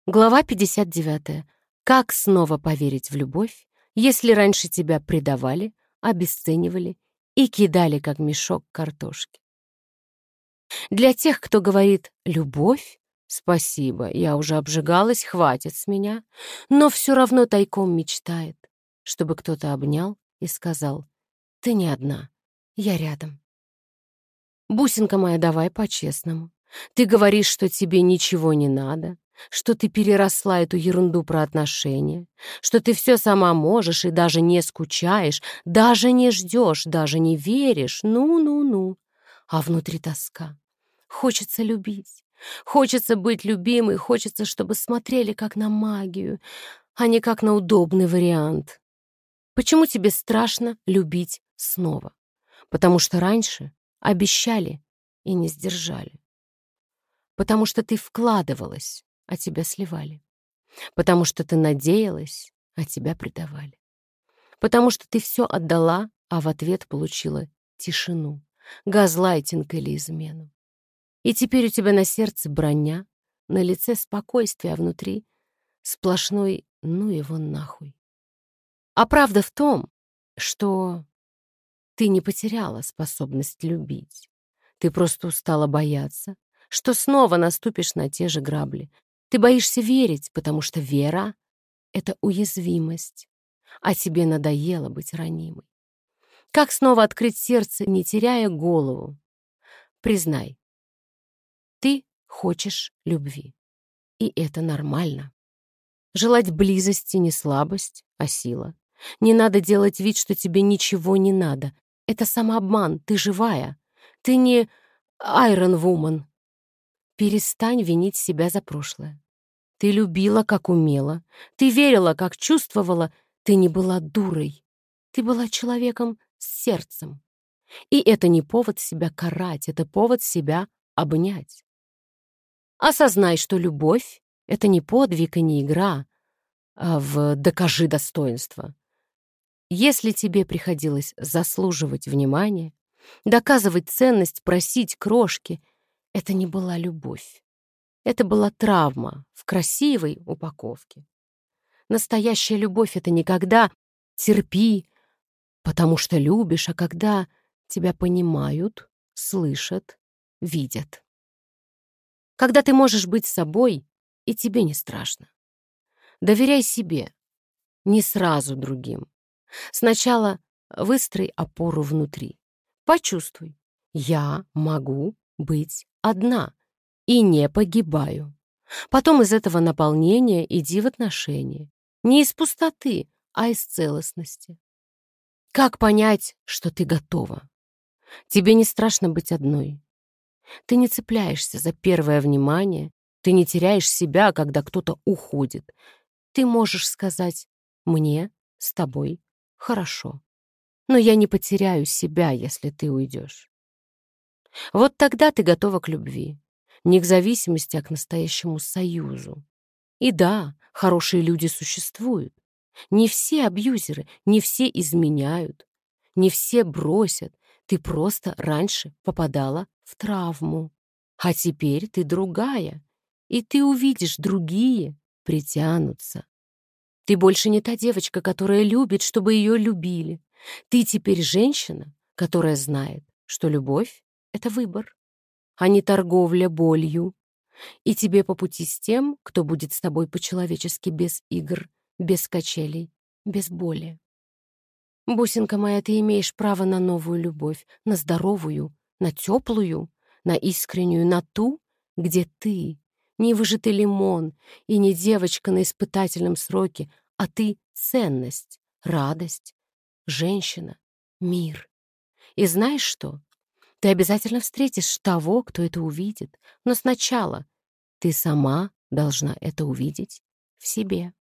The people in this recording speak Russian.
Глава 59. Как снова поверить в любовь, если раньше тебя предавали, обесценивали и кидали, как мешок картошки? Для тех, кто говорит «любовь», спасибо, я уже обжигалась, хватит с меня, но все равно тайком мечтает, чтобы кто-то обнял и сказал: «Ты не одна, я рядом». Бусинка моя, давай по-честному. Ты говоришь, что тебе ничего не надо, что ты переросла эту ерунду про отношения, что ты все сама можешь и даже не скучаешь, даже не ждешь, даже не веришь. Ну-ну-ну. А внутри тоска. Хочется любить. Хочется быть любимой, хочется, чтобы смотрели как на магию, а не как на удобный вариант. Почему тебе страшно любить снова? Потому что раньше обещали и не сдержали. Потому что ты вкладывалась, а тебя сливали. Потому что ты надеялась, а тебя предавали. Потому что ты все отдала, а в ответ получила тишину, газлайтинг или измену. И теперь у тебя на сердце броня, на лице спокойствие, а внутри сплошной «ну его нахуй». А правда в том, что ты не потеряла способность любить. Ты просто устала бояться, что снова наступишь на те же грабли. Ты боишься верить, потому что вера — это уязвимость, а тебе надоело быть ранимой. Как снова открыть сердце, не теряя голову? Признай, ты хочешь любви, и это нормально. Желать близости не слабость, а сила. Не надо делать вид, что тебе ничего не надо. Это самообман, ты живая. Ты не Iron Woman. Перестань винить себя за прошлое. Ты любила, как умела. Ты верила, как чувствовала. Ты не была дурой. Ты была человеком с сердцем. И это не повод себя карать, это повод себя обнять. Осознай, что любовь — это не подвиг и не игра, а в «докажи достоинство». Если тебе приходилось заслуживать внимания, доказывать ценность, просить крошки, это не была любовь. Это была травма в красивой упаковке. Настоящая любовь — это не когда терпи, потому что любишь, а когда тебя понимают, слышат, видят. Когда ты можешь быть собой, и тебе не страшно. Доверяй себе, не сразу другим. Сначала выстрой опору внутри. Почувствуй, я могу быть одна и не погибаю. Потом из этого наполнения иди в отношения. Не из пустоты, а из целостности. Как понять, что ты готова? Тебе не страшно быть одной. Ты не цепляешься за первое внимание, ты не теряешь себя, когда кто-то уходит. Ты можешь сказать: «Мне с тобой хорошо, но я не потеряю себя, если ты уйдешь». Вот тогда ты готова к любви, не к зависимости, а к настоящему союзу. И да, хорошие люди существуют. Не все абьюзеры, не все изменяют, не все бросят. Ты просто раньше попадала в травму. А теперь ты другая, и ты увидишь, другие притянутся. Ты больше не та девочка, которая любит, чтобы ее любили. Ты теперь женщина, которая знает, что любовь — это выбор, а не торговля болью. И тебе по пути с тем, кто будет с тобой по-человечески без игр, без качелей, без боли. Бусинка моя, ты имеешь право на новую любовь, на здоровую, на теплую, на искреннюю, на ту, где ты не выжатый лимон и не девочка на испытательном сроке, а ты — ценность, радость, женщина, мир. И знаешь что? Ты обязательно встретишь того, кто это увидит, но сначала ты сама должна это увидеть в себе.